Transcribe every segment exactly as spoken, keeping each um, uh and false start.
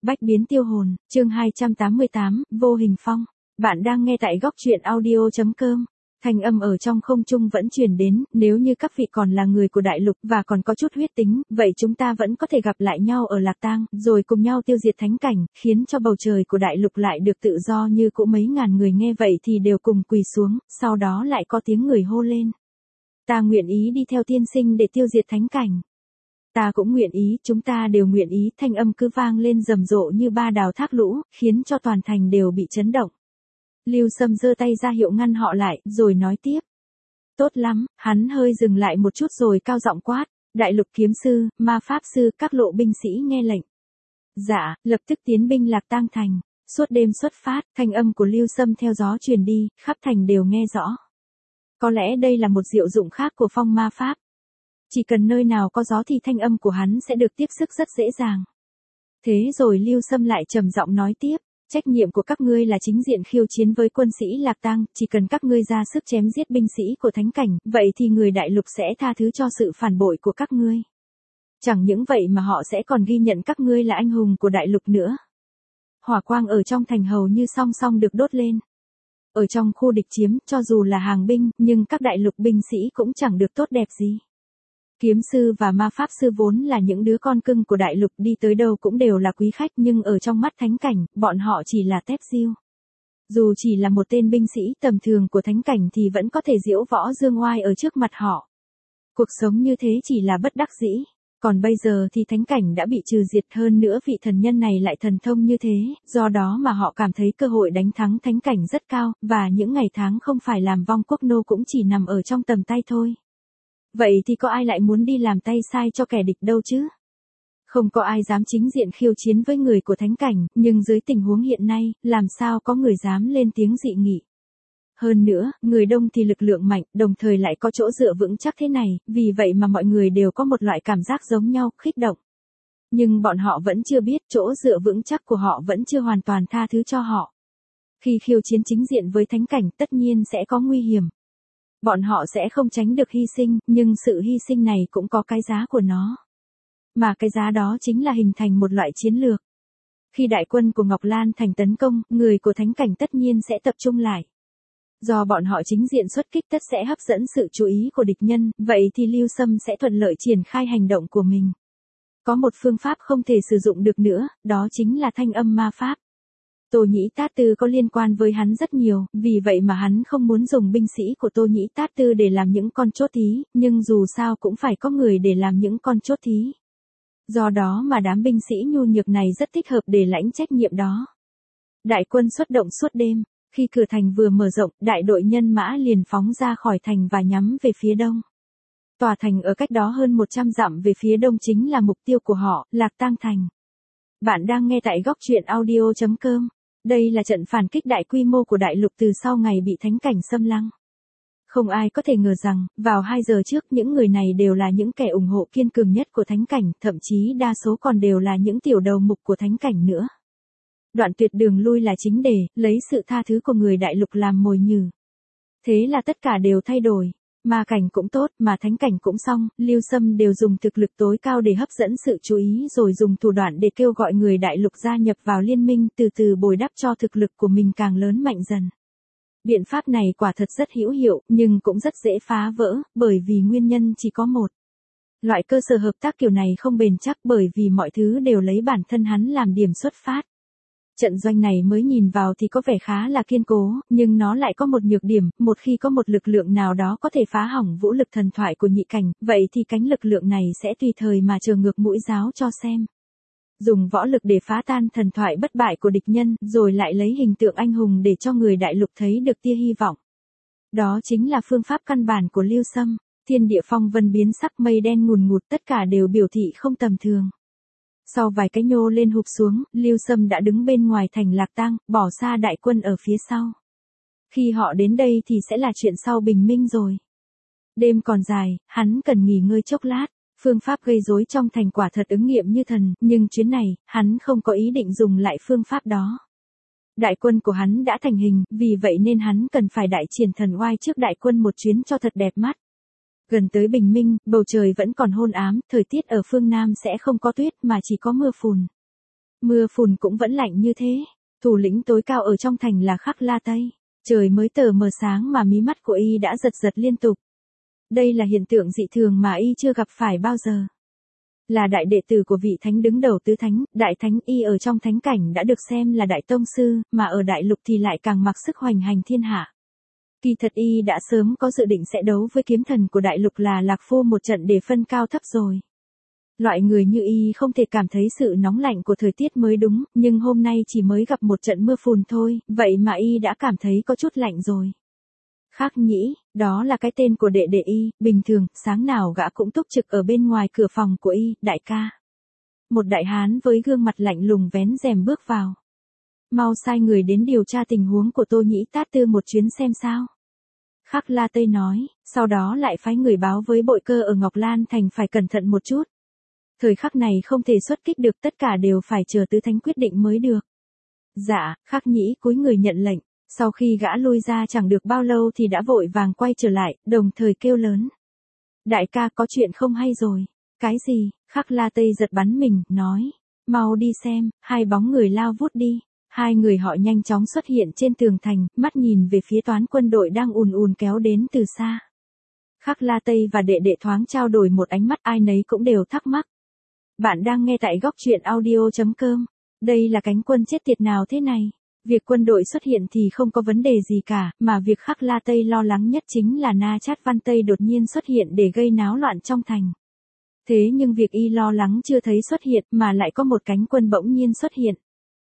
Bách biến tiêu hồn, chương hai trăm tám mươi tám, Vô Hình Phong. Bạn đang nghe tại góc truyện audio.com. Thanh âm ở trong không trung vẫn truyền đến, nếu như các vị còn là người của đại lục và còn có chút huyết tính, vậy chúng ta vẫn có thể gặp lại nhau ở Lạc Tang, rồi cùng nhau tiêu diệt thánh cảnh, khiến cho bầu trời của đại lục lại được tự do như cũ. Mấy ngàn người nghe vậy thì đều cùng quỳ xuống, sau đó lại có tiếng người hô lên. Ta nguyện ý đi theo tiên sinh để tiêu diệt thánh cảnh. Ta cũng nguyện ý, chúng ta đều nguyện ý. Thanh âm cứ vang lên rầm rộ như ba đào thác lũ, khiến cho toàn thành đều bị chấn động. Lưu Sâm giơ tay ra hiệu ngăn họ lại, rồi nói tiếp. Tốt lắm, hắn hơi dừng lại một chút rồi cao giọng quát. Đại lục kiếm sư, ma pháp sư, các lộ binh sĩ nghe lệnh. Dạ, lập tức tiến binh Lạc Tang thành. Suốt đêm xuất phát, thanh âm của Lưu Sâm theo gió truyền đi, khắp thành đều nghe rõ. Có lẽ đây là một diệu dụng khác của phong ma pháp. Chỉ cần nơi nào có gió thì thanh âm của hắn sẽ được tiếp sức rất dễ dàng. Thế rồi Lưu Sâm lại trầm giọng nói tiếp, trách nhiệm của các ngươi là chính diện khiêu chiến với quân sĩ Lạc Tang, chỉ cần các ngươi ra sức chém giết binh sĩ của thánh cảnh, vậy thì người đại lục sẽ tha thứ cho sự phản bội của các ngươi. Chẳng những vậy mà họ sẽ còn ghi nhận các ngươi là anh hùng của đại lục nữa. Hỏa quang ở trong thành hầu như song song được đốt lên. Ở trong khu địch chiếm, cho dù là hàng binh, nhưng các đại lục binh sĩ cũng chẳng được tốt đẹp gì. Kiếm sư và ma pháp sư vốn là những đứa con cưng của đại lục, đi tới đâu cũng đều là quý khách, nhưng ở trong mắt thánh cảnh, bọn họ chỉ là tép diêu. Dù chỉ là một tên binh sĩ tầm thường của thánh cảnh thì vẫn có thể diễu võ dương oai ở trước mặt họ. Cuộc sống như thế chỉ là bất đắc dĩ. Còn bây giờ thì thánh cảnh đã bị trừ diệt, hơn nữa vị thần nhân này lại thần thông như thế, do đó mà họ cảm thấy cơ hội đánh thắng thánh cảnh rất cao, và những ngày tháng không phải làm vong quốc nô cũng chỉ nằm ở trong tầm tay thôi. Vậy thì có ai lại muốn đi làm tay sai cho kẻ địch đâu chứ? Không có ai dám chính diện khiêu chiến với người của thánh cảnh, nhưng dưới tình huống hiện nay, làm sao có người dám lên tiếng dị nghị. Hơn nữa, người đông thì lực lượng mạnh, đồng thời lại có chỗ dựa vững chắc thế này, vì vậy mà mọi người đều có một loại cảm giác giống nhau, khích động. Nhưng bọn họ vẫn chưa biết chỗ dựa vững chắc của họ vẫn chưa hoàn toàn tha thứ cho họ. Khi khiêu chiến chính diện với thánh cảnh tất nhiên sẽ có nguy hiểm. Bọn họ sẽ không tránh được hy sinh, nhưng sự hy sinh này cũng có cái giá của nó. Mà cái giá đó chính là hình thành một loại chiến lược. Khi đại quân của Ngọc Lan Thành tấn công, người của thánh cảnh tất nhiên sẽ tập trung lại. Do bọn họ chính diện xuất kích tất sẽ hấp dẫn sự chú ý của địch nhân, vậy thì Lưu Sâm sẽ thuận lợi triển khai hành động của mình. Có một phương pháp không thể sử dụng được nữa, đó chính là thanh âm ma pháp. Tô Nhĩ Tát Tư có liên quan với hắn rất nhiều, vì vậy mà hắn không muốn dùng binh sĩ của Tô Nhĩ Tát Tư để làm những con chốt thí, nhưng dù sao cũng phải có người để làm những con chốt thí. Do đó mà đám binh sĩ nhu nhược này rất thích hợp để lãnh trách nhiệm đó. Đại quân xuất động suốt đêm, khi cửa thành vừa mở rộng, đại đội nhân mã liền phóng ra khỏi thành và nhắm về phía đông. Tòa thành ở cách đó hơn một trăm dặm về phía đông chính là mục tiêu của họ, Lạc Tang thành. Bạn đang nghe tại góc truyện audio.com. Đây là trận phản kích đại quy mô của đại lục từ sau ngày bị thánh cảnh xâm lăng. Không ai có thể ngờ rằng, vào hai giờ trước những người này đều là những kẻ ủng hộ kiên cường nhất của thánh cảnh, thậm chí đa số còn đều là những tiểu đầu mục của thánh cảnh nữa. Đoạn tuyệt đường lui là chính đề, lấy sự tha thứ của người đại lục làm mồi nhử. Thế là tất cả đều thay đổi. Ma cảnh cũng tốt, mà thánh cảnh cũng xong, Lưu Sâm đều dùng thực lực tối cao để hấp dẫn sự chú ý rồi dùng thủ đoạn để kêu gọi người đại lục gia nhập vào liên minh, từ từ bồi đắp cho thực lực của mình càng lớn mạnh dần. Biện pháp này quả thật rất hữu hiệu, nhưng cũng rất dễ phá vỡ, bởi vì nguyên nhân chỉ có một. Loại cơ sở hợp tác kiểu này không bền chắc bởi vì mọi thứ đều lấy bản thân hắn làm điểm xuất phát. Trận doanh này mới nhìn vào thì có vẻ khá là kiên cố, nhưng nó lại có một nhược điểm, một khi có một lực lượng nào đó có thể phá hỏng vũ lực thần thoại của nhị cảnh, vậy thì cánh lực lượng này sẽ tùy thời mà chờ ngược mũi giáo cho xem. Dùng võ lực để phá tan thần thoại bất bại của địch nhân, rồi lại lấy hình tượng anh hùng để cho người đại lục thấy được tia hy vọng. Đó chính là phương pháp căn bản của Lưu Sâm. Thiên địa phong vân biến sắc, mây đen ngùn ngụt, tất cả đều biểu thị không tầm thường. Sau vài cái nhô lên hụp xuống, Lưu Sâm đã đứng bên ngoài thành Lạc Tang, bỏ xa đại quân ở phía sau. Khi họ đến đây thì sẽ là chuyện sau bình minh rồi. Đêm còn dài, hắn cần nghỉ ngơi chốc lát. Phương pháp gây rối trong thành quả thật ứng nghiệm như thần, nhưng chuyến này, hắn không có ý định dùng lại phương pháp đó. Đại quân của hắn đã thành hình, vì vậy nên hắn cần phải đại triển thần oai trước đại quân một chuyến cho thật đẹp mắt. Gần tới bình minh, bầu trời vẫn còn hôn ám, thời tiết ở phương Nam sẽ không có tuyết mà chỉ có mưa phùn. Mưa phùn cũng vẫn lạnh như thế. Thủ lĩnh tối cao ở trong thành là Khắc La Tây. Trời mới tờ mờ sáng mà mí mắt của y đã giật giật liên tục. Đây là hiện tượng dị thường mà y chưa gặp phải bao giờ. Là đại đệ tử của vị thánh đứng đầu tứ thánh, đại thánh y ở trong thánh cảnh đã được xem là đại tông sư, mà ở đại lục thì lại càng mặc sức hoành hành thiên hạ. Kỳ thật y đã sớm có dự định sẽ đấu với kiếm thần của đại lục là Lạc Phu một trận để phân cao thấp rồi. Loại người như y không thể cảm thấy sự nóng lạnh của thời tiết mới đúng, nhưng hôm nay chỉ mới gặp một trận mưa phùn thôi, vậy mà y đã cảm thấy có chút lạnh rồi. Khắc Nhĩ, đó là cái tên của đệ đệ y, bình thường, sáng nào gã cũng túc trực ở bên ngoài cửa phòng của y, đại ca. Một đại hán với gương mặt lạnh lùng vén rèm bước vào. Mau sai người đến điều tra tình huống của Tô Nhĩ Tát Tư một chuyến xem sao. Khắc La Tây nói, sau đó lại phái người báo với Bội Cơ ở Ngọc Lan Thành phải cẩn thận một chút. Thời khắc này không thể xuất kích được, tất cả đều phải chờ tứ thánh quyết định mới được. Dạ, Khắc Nhĩ cúi người nhận lệnh. Sau khi gã lui ra chẳng được bao lâu thì đã vội vàng quay trở lại, đồng thời kêu lớn. Đại ca, có chuyện không hay rồi. Cái gì? Khắc La Tây giật bắn mình, nói. Mau đi xem. Hai bóng người lao vút đi. Hai người họ nhanh chóng xuất hiện trên tường thành, mắt nhìn về phía toán quân đội đang ùn ùn kéo đến từ xa. Khắc La Tây và đệ đệ thoáng trao đổi một ánh mắt, ai nấy cũng đều thắc mắc. Bạn đang nghe tại góc truyện audio chấm com. Đây là cánh quân chết tiệt nào thế này? Việc quân đội xuất hiện thì không có vấn đề gì cả, mà việc Khắc La Tây lo lắng nhất chính là Na Chát Văn Tây đột nhiên xuất hiện để gây náo loạn trong thành. Thế nhưng việc y lo lắng chưa thấy xuất hiện mà lại có một cánh quân bỗng nhiên xuất hiện.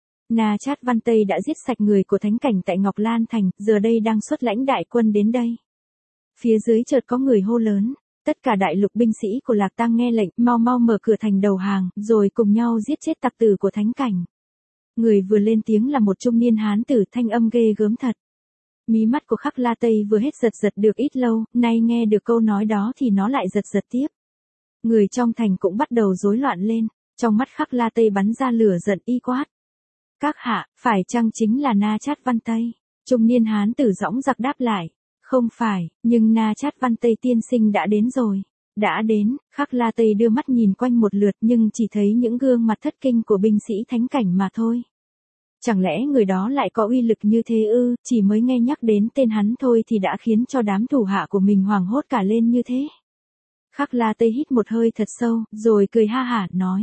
Na Chát Văn Tây đã giết sạch người của thánh cảnh tại Ngọc Lan Thành, giờ đây đang xuất lãnh đại quân đến đây. Phía dưới chợt có người hô lớn. Tất cả đại lục binh sĩ của Lạc Tang nghe lệnh, mau mau mở cửa thành đầu hàng, rồi cùng nhau giết chết tặc tử của thánh cảnh. Người vừa lên tiếng là một trung niên hán tử, thanh âm ghê gớm thật. Mí mắt của Khắc La Tây vừa hết giật giật được ít lâu, nay nghe được câu nói đó thì nó lại giật giật tiếp. Người trong thành cũng bắt đầu rối loạn lên, trong mắt Khắc La Tây bắn ra lửa giận y quát. Các hạ, phải chăng chính là Na Chát Văn Tây? Trung niên hán tử dõng dạc đáp lại. Không phải, nhưng Na Chát Văn Tây tiên sinh đã đến rồi. Đã đến, Khắc La Tây đưa mắt nhìn quanh một lượt nhưng chỉ thấy những gương mặt thất kinh của binh sĩ thánh cảnh mà thôi. Chẳng lẽ người đó lại có uy lực như thế ư, chỉ mới nghe nhắc đến tên hắn thôi thì đã khiến cho đám thủ hạ của mình hoảng hốt cả lên như thế. Khắc La Tây hít một hơi thật sâu, rồi cười ha hả, nói.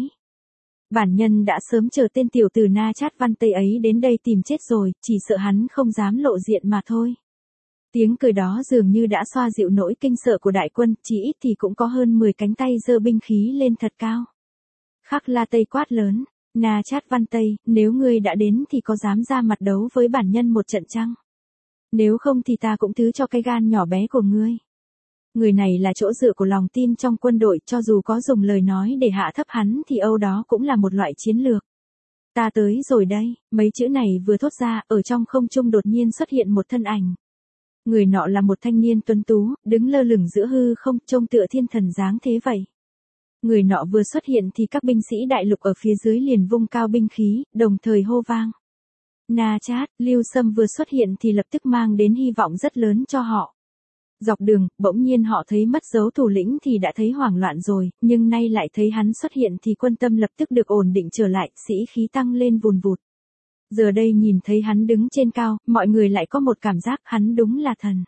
Bản nhân đã sớm chờ tên tiểu tử Na Chát Văn Tây ấy đến đây tìm chết rồi, chỉ sợ hắn không dám lộ diện mà thôi. Tiếng cười đó dường như đã xoa dịu nỗi kinh sợ của đại quân, chỉ ít thì cũng có hơn mười cánh tay giơ binh khí lên thật cao. Khắc La Tây quát lớn, Na Chát Văn Tây, nếu ngươi đã đến thì có dám ra mặt đấu với bản nhân một trận chăng? Nếu không thì ta cũng thứ cho cái gan nhỏ bé của ngươi. Người này là chỗ dựa của lòng tin trong quân đội, cho dù có dùng lời nói để hạ thấp hắn thì âu đó cũng là một loại chiến lược. Ta tới rồi đây, mấy chữ này vừa thốt ra, ở trong không trung đột nhiên xuất hiện một thân ảnh. Người nọ là một thanh niên tuấn tú, đứng lơ lửng giữa hư không, trông tựa thiên thần dáng thế vậy. Người nọ vừa xuất hiện thì các binh sĩ đại lục ở phía dưới liền vung cao binh khí, đồng thời hô vang. Na Chát, Lưu Sâm vừa xuất hiện thì lập tức mang đến hy vọng rất lớn cho họ. Dọc đường, bỗng nhiên họ thấy mất dấu thủ lĩnh thì đã thấy hoảng loạn rồi, nhưng nay lại thấy hắn xuất hiện thì quân tâm lập tức được ổn định trở lại, sĩ khí tăng lên vùn vụt. Giờ đây nhìn thấy hắn đứng trên cao, mọi người lại có một cảm giác hắn đúng là thần.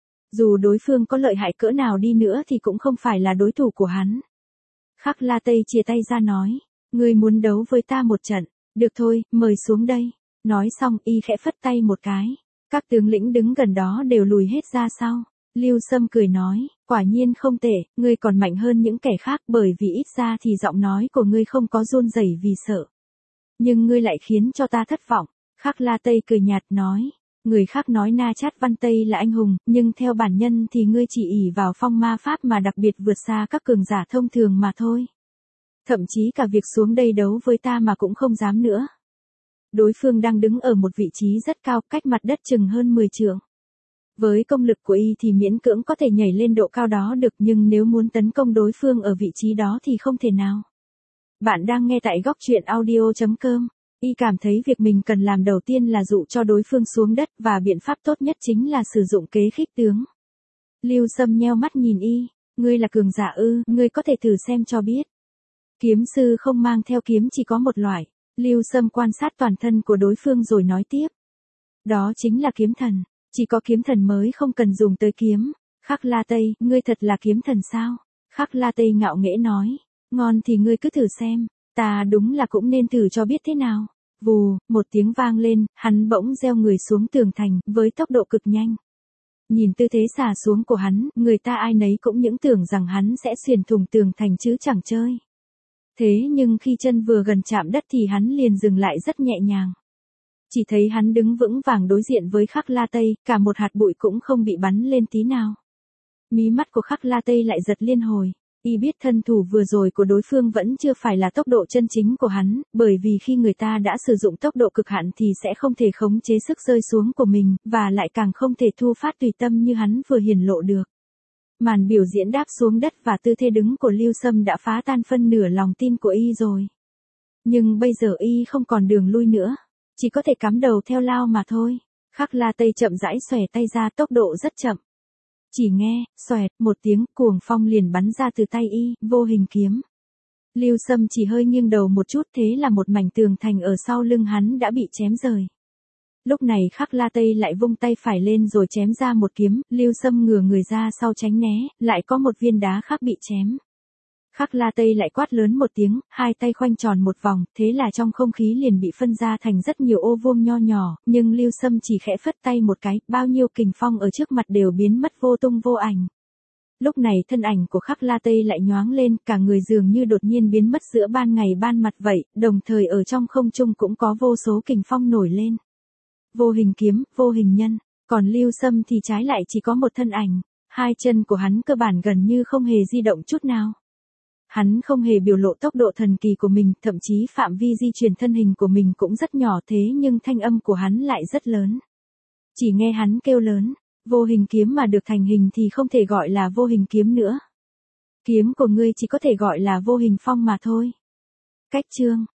Dù đối phương có lợi hại cỡ nào đi nữa thì cũng không phải là đối thủ của hắn. Khắc La Tây chia tay ra nói, ngươi muốn đấu với ta một trận, được thôi, mời xuống đây. Nói xong y khẽ phất tay một cái, các tướng lĩnh đứng gần đó đều lùi hết ra sau. Lưu Sâm cười nói, quả nhiên không tệ, ngươi còn mạnh hơn những kẻ khác bởi vì ít ra thì giọng nói của ngươi không có run rẩy vì sợ. Nhưng ngươi lại khiến cho ta thất vọng. Khắc La Tây cười nhạt nói, người khác nói Na Chát Văn Tây là anh hùng, nhưng theo bản nhân thì ngươi chỉ ỷ vào phong ma pháp mà đặc biệt vượt xa các cường giả thông thường mà thôi. Thậm chí cả việc xuống đây đấu với ta mà cũng không dám nữa. Đối phương đang đứng ở một vị trí rất cao, cách mặt đất chừng hơn mười trượng. Với công lực của y thì miễn cưỡng có thể nhảy lên độ cao đó được, nhưng nếu muốn tấn công đối phương ở vị trí đó thì không thể nào. Bạn đang nghe tại góc truyện audio chấm com. Y cảm thấy việc mình cần làm đầu tiên là dụ cho đối phương xuống đất, và biện pháp tốt nhất chính là sử dụng kế khích tướng. Lưu Sâm nheo mắt nhìn y, ngươi là cường giả ư, ngươi có thể thử xem cho biết. Kiếm sư không mang theo kiếm chỉ có một loại. Lưu Sâm quan sát toàn thân của đối phương rồi nói tiếp. Đó chính là kiếm thần, chỉ có kiếm thần mới không cần dùng tới kiếm. Khắc La Tây, ngươi thật là kiếm thần sao? Khắc La Tây ngạo nghễ nói, ngon thì ngươi cứ thử xem, ta đúng là cũng nên thử cho biết thế nào. Vù, một tiếng vang lên, hắn bỗng gieo người xuống tường thành, với tốc độ cực nhanh. Nhìn tư thế xả xuống của hắn, người ta ai nấy cũng những tưởng rằng hắn sẽ xuyên thủng tường thành chứ chẳng chơi. Thế nhưng khi chân vừa gần chạm đất thì hắn liền dừng lại rất nhẹ nhàng. Chỉ thấy hắn đứng vững vàng đối diện với Khắc La Tây, cả một hạt bụi cũng không bị bắn lên tí nào. Mí mắt của Khắc La Tây lại giật liên hồi. Y biết thân thủ vừa rồi của đối phương vẫn chưa phải là tốc độ chân chính của hắn, bởi vì khi người ta đã sử dụng tốc độ cực hạn thì sẽ không thể khống chế sức rơi xuống của mình, và lại càng không thể thu phát tùy tâm như hắn vừa hiển lộ được. Màn biểu diễn đáp xuống đất và tư thế đứng của Lưu Sâm đã phá tan phân nửa lòng tin của Y rồi. Nhưng bây giờ Y không còn đường lui nữa, chỉ có thể cắm đầu theo lao mà thôi. Khắc La Tây chậm rãi xòe tay ra, tốc độ rất chậm. Chỉ nghe, xoẹt, một tiếng, cuồng phong liền bắn ra từ tay Y, vô hình kiếm. Lưu Sâm chỉ hơi nghiêng đầu một chút, thế là một mảnh tường thành ở sau lưng hắn đã bị chém rời. Lúc này Khắc La Tây lại vung tay phải lên rồi chém ra một kiếm, Lưu Sâm ngửa người ra sau tránh né, lại có một viên đá khác bị chém. Khắc La Tây lại quát lớn một tiếng, hai tay khoanh tròn một vòng, thế là trong không khí liền bị phân ra thành rất nhiều ô vuông nho nhỏ, nhưng Lưu Sâm chỉ khẽ phất tay một cái, bao nhiêu kình phong ở trước mặt đều biến mất vô tung vô ảnh. Lúc này thân ảnh của Khắc La Tây lại nhoáng lên, cả người dường như đột nhiên biến mất giữa ban ngày ban mặt vậy, đồng thời ở trong không trung cũng có vô số kình phong nổi lên. Vô hình kiếm, vô hình nhân, còn Lưu Sâm thì trái lại chỉ có một thân ảnh, hai chân của hắn cơ bản gần như không hề di động chút nào. Hắn không hề biểu lộ tốc độ thần kỳ của mình, thậm chí phạm vi di chuyển thân hình của mình cũng rất nhỏ, thế nhưng thanh âm của hắn lại rất lớn. Chỉ nghe hắn kêu lớn, vô hình kiếm mà được thành hình thì không thể gọi là vô hình kiếm nữa. Kiếm của ngươi chỉ có thể gọi là vô hình phong mà thôi. Cách chương